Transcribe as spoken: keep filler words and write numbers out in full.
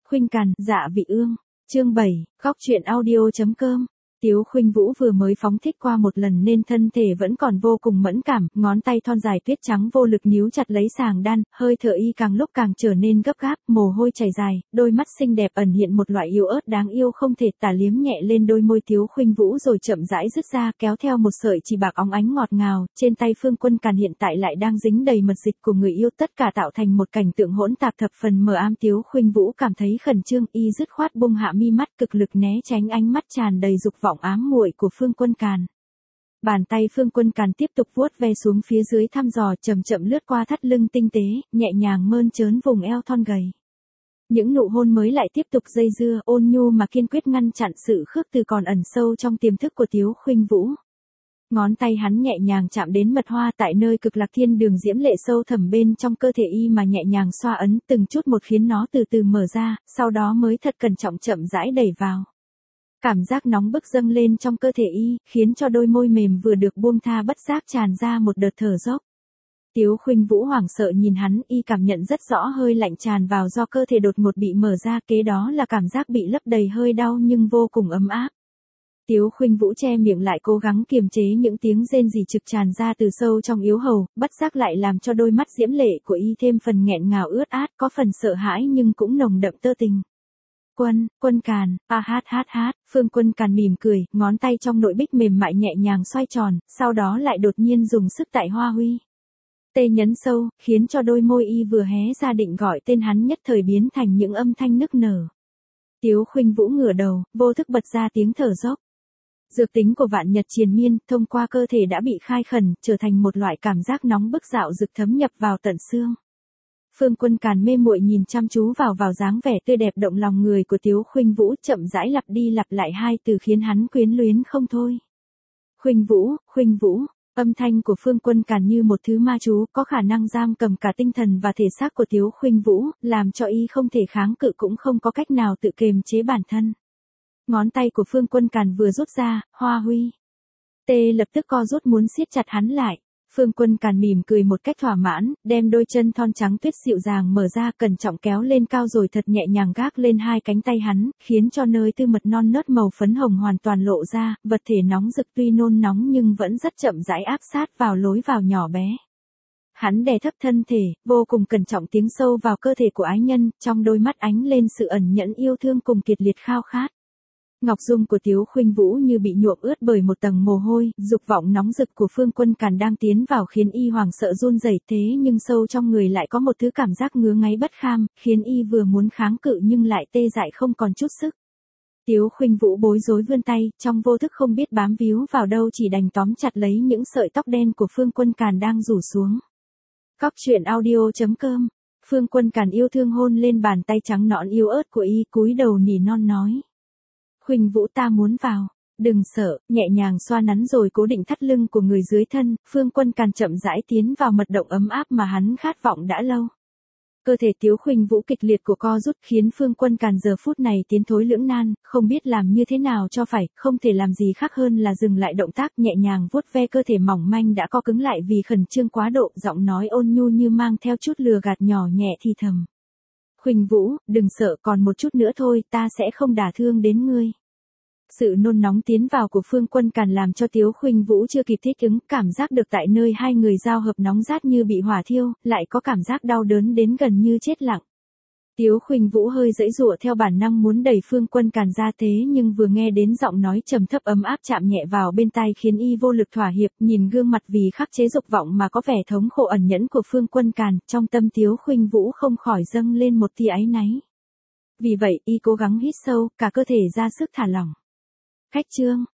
Khuynh Càn, Dạ Vị Ương. Chương bảy, góc truyện audio chấm com. Tiếu Khuynh Vũ vừa mới phóng thích qua một lần nên thân thể vẫn còn vô cùng mẫn cảm, ngón tay thon dài tuyết trắng vô lực níu chặt lấy sàng đan, hơi thở y càng lúc càng trở nên gấp gáp, mồ hôi chảy dài, đôi mắt xinh đẹp ẩn hiện một loại yếu ớt đáng yêu không thể tả, liếm nhẹ lên đôi môi Tiếu Khuynh Vũ rồi chậm rãi rứt ra, kéo theo một sợi chỉ bạc óng ánh ngọt ngào, trên tay Phương Quân Càn hiện tại lại đang dính đầy mật dịch của người yêu, tất cả tạo thành một cảnh tượng hỗn tạp thập phần mờ ám. Tiếu Khuynh Vũ cảm thấy khẩn trương, y dứt khoát bung hạ mi mắt, cực lực né tránh ánh mắt tràn đầy dục vọng ám muội của Phương Quân Càn. Bàn tay Phương Quân Càn tiếp tục vuốt ve xuống phía dưới thăm dò, chậm chậm lướt qua thắt lưng tinh tế, nhẹ nhàng mơn trớn vùng eo thon gầy. Những nụ hôn mới lại tiếp tục dây dưa, ôn nhu mà kiên quyết ngăn chặn sự khước từ còn ẩn sâu trong tiềm thức của Tiếu Khuynh Vũ. Ngón tay hắn nhẹ nhàng chạm đến mật hoa tại nơi cực lạc thiên đường diễm lệ sâu thẳm bên trong cơ thể y mà nhẹ nhàng xoa ấn từng chút một khiến nó từ từ mở ra, sau đó mới thật cẩn trọng chậm rãi đẩy vào. Cảm giác nóng bức dâng lên trong cơ thể y, khiến cho đôi môi mềm vừa được buông tha bất giác tràn ra một đợt thở dốc. Tiếu Khuynh Vũ hoảng sợ nhìn hắn, y cảm nhận rất rõ hơi lạnh tràn vào do cơ thể đột ngột bị mở ra, kế đó là cảm giác bị lấp đầy hơi đau nhưng vô cùng ấm áp. Tiếu Khuynh Vũ che miệng lại cố gắng kiềm chế những tiếng rên rỉ trực tràn ra từ sâu trong yếu hầu, bất giác lại làm cho đôi mắt diễm lệ của y thêm phần nghẹn ngào ướt át, có phần sợ hãi nhưng cũng nồng đậm tơ tình. Quân, Quân Càn, a hát hát hát, Phương Quân Càn mỉm cười, ngón tay trong nội bích mềm mại nhẹ nhàng xoay tròn, sau đó lại đột nhiên dùng sức tại hoa huy. Tê nhấn sâu, khiến cho đôi môi y vừa hé ra định gọi tên hắn nhất thời biến thành những âm thanh nức nở. Tiếu Khuynh Vũ ngửa đầu, vô thức bật ra tiếng thở dốc. Dược tính của vạn nhật triền miên, thông qua cơ thể đã bị khai khẩn, trở thành một loại cảm giác nóng bức dạo dực thấm nhập vào tận xương. Phương Quân Càn mê muội nhìn chăm chú vào vào dáng vẻ tươi đẹp động lòng người của Tiếu Khuynh Vũ, chậm rãi lặp đi lặp lại hai từ khiến hắn quyến luyến không thôi. Khuynh Vũ, Khuynh Vũ, âm thanh của Phương Quân Càn như một thứ ma chú, có khả năng giam cầm cả tinh thần và thể xác của Tiếu Khuynh Vũ, làm cho y không thể kháng cự cũng không có cách nào tự kiềm chế bản thân. Ngón tay của Phương Quân Càn vừa rút ra, hoa huy. Tê lập tức co rút muốn siết chặt hắn lại. Phương Quân Càn mỉm cười một cách thỏa mãn, đem đôi chân thon trắng tuyết dịu dàng mở ra, cẩn trọng kéo lên cao rồi thật nhẹ nhàng gác lên hai cánh tay hắn, khiến cho nơi tư mật non nớt màu phấn hồng hoàn toàn lộ ra, vật thể nóng rực tuy nôn nóng nhưng vẫn rất chậm rãi áp sát vào lối vào nhỏ bé. Hắn đè thấp thân thể, vô cùng cẩn trọng tiến sâu vào cơ thể của ái nhân, trong đôi mắt ánh lên sự ẩn nhẫn yêu thương cùng kiệt liệt khao khát. Ngọc dung của Tiếu Khuynh Vũ như bị nhuộm ướt bởi một tầng mồ hôi, dục vọng nóng rực của Phương Quân Càn đang tiến vào khiến y hoảng sợ run rẩy, thế nhưng sâu trong người lại có một thứ cảm giác ngứa ngáy bất kham, khiến y vừa muốn kháng cự nhưng lại tê dại không còn chút sức. Tiếu Khuynh Vũ bối rối vươn tay, trong vô thức không biết bám víu vào đâu chỉ đành tóm chặt lấy những sợi tóc đen của Phương Quân Càn đang rủ xuống. Góc truyện audio chấm com. Phương Quân Càn yêu thương hôn lên bàn tay trắng nõn yếu ớt của y, cúi đầu nỉ non nói. Khuynh Vũ, ta muốn vào, đừng sợ, nhẹ nhàng xoa nắn rồi cố định thắt lưng của người dưới thân, Phương Quân Càn chậm rãi tiến vào mật động ấm áp mà hắn khát vọng đã lâu. Cơ thể Tiếu Khuynh Vũ kịch liệt của co rút khiến Phương Quân Càn giờ phút này tiến thối lưỡng nan, không biết làm như thế nào cho phải, không thể làm gì khác hơn là dừng lại động tác, nhẹ nhàng vuốt ve cơ thể mỏng manh đã co cứng lại vì khẩn trương quá độ, giọng nói ôn nhu như mang theo chút lừa gạt nhỏ nhẹ thì thầm. Khuynh Vũ, đừng sợ, còn một chút nữa thôi, ta sẽ không đả thương đến ngươi. Sự nôn nóng tiến vào của Phương Quân Càn làm cho Tiếu Khuynh Vũ chưa kịp thích ứng, cảm giác được tại nơi hai người giao hợp nóng rát như bị hỏa thiêu, lại có cảm giác đau đớn đến gần như chết lặng. Tiếu Khuynh Vũ hơi giãy giụa theo bản năng muốn đẩy Phương Quân Càn ra, thế nhưng vừa nghe đến giọng nói trầm thấp ấm áp chạm nhẹ vào bên tai khiến y vô lực thỏa hiệp, nhìn gương mặt vì khắc chế dục vọng mà có vẻ thống khổ ẩn nhẫn của Phương Quân Càn, trong tâm Tiếu Khuynh Vũ không khỏi dâng lên một tia áy náy. Vì vậy, y cố gắng hít sâu, cả cơ thể ra sức thả lỏng. Khách chương,